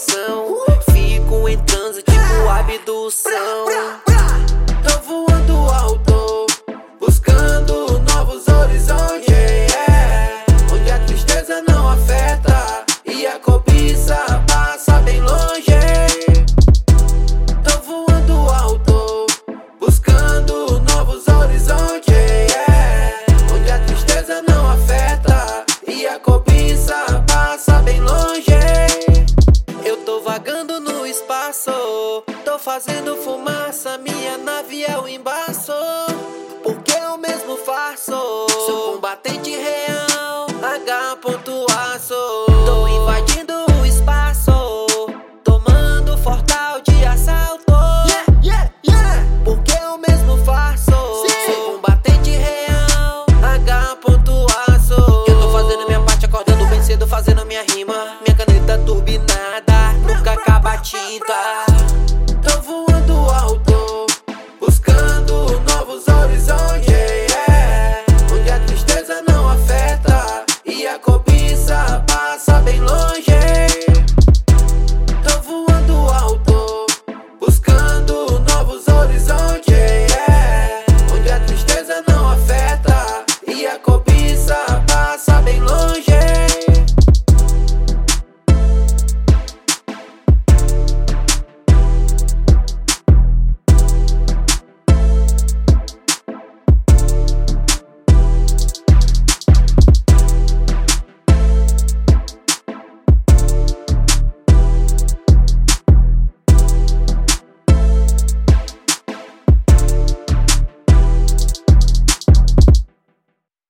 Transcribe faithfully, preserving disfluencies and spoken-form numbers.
coração. Fico em transe tipo abdução. Tô voando alto, buscando novos horizontes, yeah. Onde a tristeza não afeta e a cobiça passa bem longe. Tô voando alto, buscando novos horizontes, yeah. Onde a tristeza não afeta e a cobiça passa bem longe. Eu tô vagando no espaço, tô fazendo fumaça, minha nave é o embaço, porque eu mesmo faço. Sou combatente real, H ponto aço. Tô invadindo o espaço, tomando fortal de assalto, yeah, yeah, yeah. Porque eu mesmo faço. Sim. Sou combatente real, H ponto aço. Eu tô fazendo minha parte, acordando bem cedo, fazendo minha rima. Minha caneta turbinada, nunca acaba a tinta.